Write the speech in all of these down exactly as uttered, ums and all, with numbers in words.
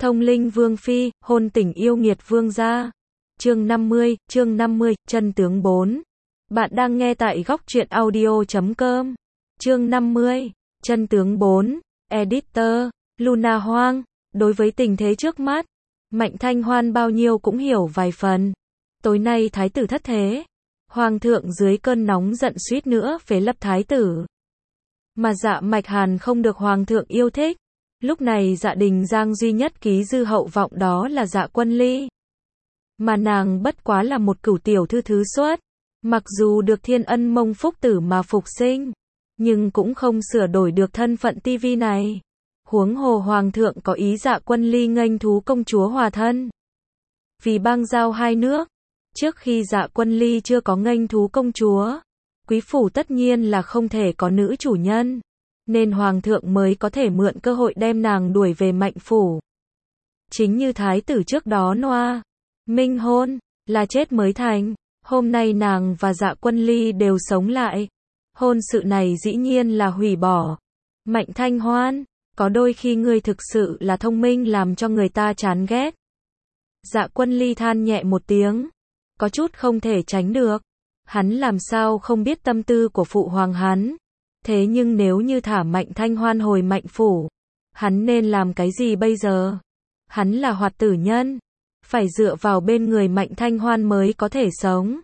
Thông linh vương phi, hôn tình yêu nghiệt vương gia. Chương năm mươi, chương năm mươi, chân tướng bốn. Bạn đang nghe tại góc truyện audio chấm com. Chương năm mươi, chân tướng bốn. Editor, Luna Hoang. Đối với tình thế trước mắt, Mạnh Thanh Hoan bao nhiêu cũng hiểu vài phần. Tối nay thái tử thất thế. Hoàng thượng dưới cơn nóng giận suýt nữa phế lập thái tử. Mà Dạ Mạch Hàn không được hoàng thượng yêu thích. Lúc này Dạ Đình Giang duy nhất ký dư hậu vọng đó là Dạ Quân Ly. Mà nàng bất quá là một cửu tiểu thư thứ xuất. Mặc dù được thiên ân mông phúc tử mà phục sinh, nhưng cũng không sửa đổi được thân phận tivi này. Huống hồ hoàng thượng có ý Dạ Quân Ly nghênh thú công chúa hòa thân. Vì bang giao hai nước, trước khi Dạ Quân Ly chưa có nghênh thú công chúa, quý phủ tất nhiên là không thể có nữ chủ nhân, nên hoàng thượng mới có thể mượn cơ hội đem nàng đuổi về Mạnh phủ. Chính như thái tử trước đó noa, minh hôn, là chết mới thành, hôm nay nàng và Dạ Quân Ly đều sống lại. Hôn sự này dĩ nhiên là hủy bỏ. Mạnh Thanh Hoan, có đôi khi ngươi thực sự là thông minh làm cho người ta chán ghét. Dạ Quân Ly than nhẹ một tiếng, có chút không thể tránh được. Hắn làm sao không biết tâm tư của phụ hoàng hắn. Thế nhưng nếu như thả Mạnh Thanh Hoan hồi Mạnh phủ, hắn nên làm cái gì bây giờ? Hắn là hoạt tử nhân, phải dựa vào bên người Mạnh Thanh Hoan mới có thể sống.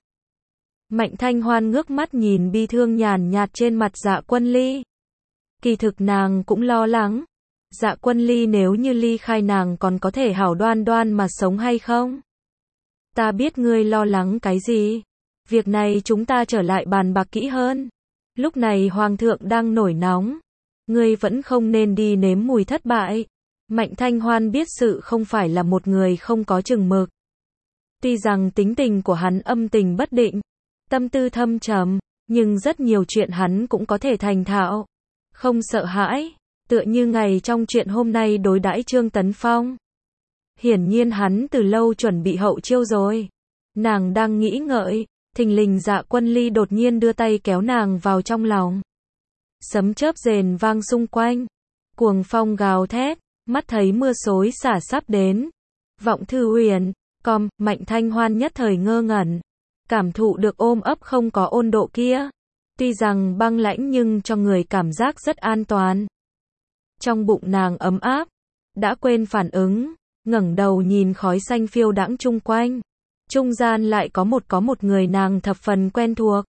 Mạnh Thanh Hoan ngước mắt nhìn bi thương nhàn nhạt trên mặt Dạ Quân Ly. Kỳ thực nàng cũng lo lắng. Dạ Quân Ly nếu như ly khai nàng còn có thể hảo đoan đoan mà sống hay không? Ta biết ngươi lo lắng cái gì. Việc này chúng ta trở lại bàn bạc kỹ hơn. Lúc này hoàng thượng đang nổi nóng. Ngươi vẫn không nên đi nếm mùi thất bại. Mạnh Thanh Hoan biết sự không phải là một người không có chừng mực. Tuy rằng tính tình của hắn âm tình bất định, tâm tư thâm trầm, nhưng rất nhiều chuyện hắn cũng có thể thành thạo. Không sợ hãi, tựa như ngày trong chuyện hôm nay đối đãi Trương Tấn Phong. Hiển nhiên hắn từ lâu chuẩn bị hậu chiêu rồi. Nàng đang nghĩ ngợi, thình lình Dạ Quân Ly đột nhiên đưa tay kéo nàng vào trong lòng. Sấm chớp rền vang xung quanh, cuồng phong gào thét, mắt thấy mưa xối xả sắp đến. Vọng Thư Huyền, com, Mạnh Thanh Hoan nhất thời ngơ ngẩn, cảm thụ được ôm ấp không có ôn độ kia. Tuy rằng băng lãnh nhưng cho người cảm giác rất an toàn. Trong bụng nàng ấm áp, đã quên phản ứng, ngẩng đầu nhìn khói xanh phiêu đãng chung quanh. Trung gian lại có một có một người nàng thập phần quen thuộc.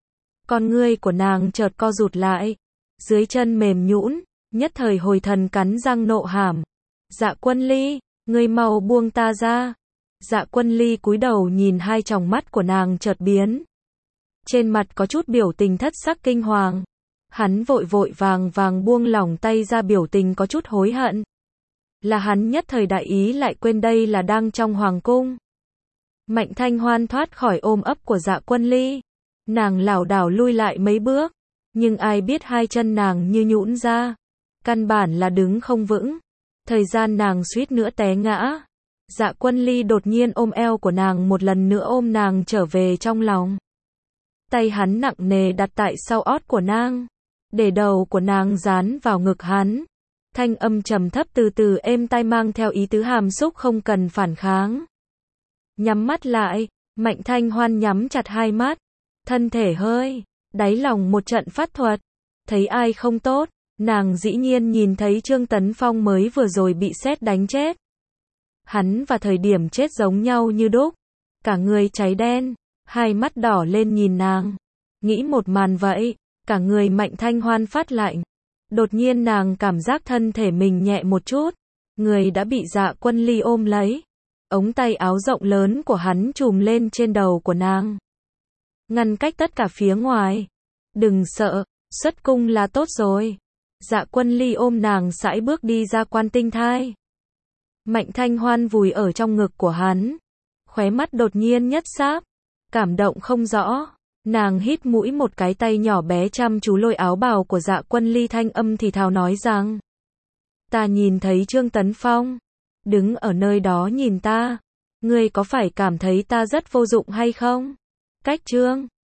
Con ngươi của nàng chợt co rụt lại, dưới chân mềm nhũn, nhất thời hồi thần cắn răng nộ hàm. Dạ Quân Ly, ngươi mau buông ta ra. Dạ Quân Ly cúi đầu nhìn hai tròng mắt của nàng chợt biến. Trên mặt có chút biểu tình thất sắc kinh hoàng. Hắn vội vội vàng vàng buông lỏng tay ra, biểu tình có chút hối hận. Là hắn nhất thời đại ý lại quên đây là đang trong hoàng cung. Mạnh Thanh Hoan thoát khỏi ôm ấp của Dạ Quân Ly. Nàng lảo đảo lui lại mấy bước. Nhưng ai biết hai chân nàng như nhũn ra. Căn bản là đứng không vững. Thời gian nàng suýt nữa té ngã. Dạ Quân Ly đột nhiên ôm eo của nàng một lần nữa ôm nàng trở về trong lòng. Tay hắn nặng nề đặt tại sau ót của nàng. Để đầu của nàng dán vào ngực hắn. Thanh âm trầm thấp từ từ êm tai mang theo ý tứ hàm xúc không cần phản kháng. Nhắm mắt lại, Mạnh Thanh Hoan nhắm chặt hai mắt. Thân thể hơi, đáy lòng một trận phát thuật. Thấy ai không tốt, nàng dĩ nhiên nhìn thấy Trương Tấn Phong mới vừa rồi bị sét đánh chết. Hắn và thời điểm chết giống nhau như đúc. Cả người cháy đen, hai mắt đỏ lên nhìn nàng. Nghĩ một màn vậy, cả người Mạnh Thanh Hoan phát lạnh. Đột nhiên nàng cảm giác thân thể mình nhẹ một chút. Người đã bị Dạ Quân Ly ôm lấy. Ống tay áo rộng lớn của hắn trùm lên trên đầu của nàng, ngăn cách tất cả phía ngoài. Đừng sợ, xuất cung là tốt rồi. Dạ Quân Ly ôm nàng sải bước đi ra quan tinh thai. Mạnh Thanh Hoan vùi ở trong ngực của hắn, khóe mắt đột nhiên nhất xáp, cảm động không rõ. Nàng hít mũi một cái, tay nhỏ bé chăm chú lôi áo bào của Dạ Quân Ly, thanh âm thì thào nói rằng: ta nhìn thấy Trương Tấn Phong đứng ở nơi đó nhìn ta. Ngươi có phải cảm thấy ta rất vô dụng hay không? Cách Trương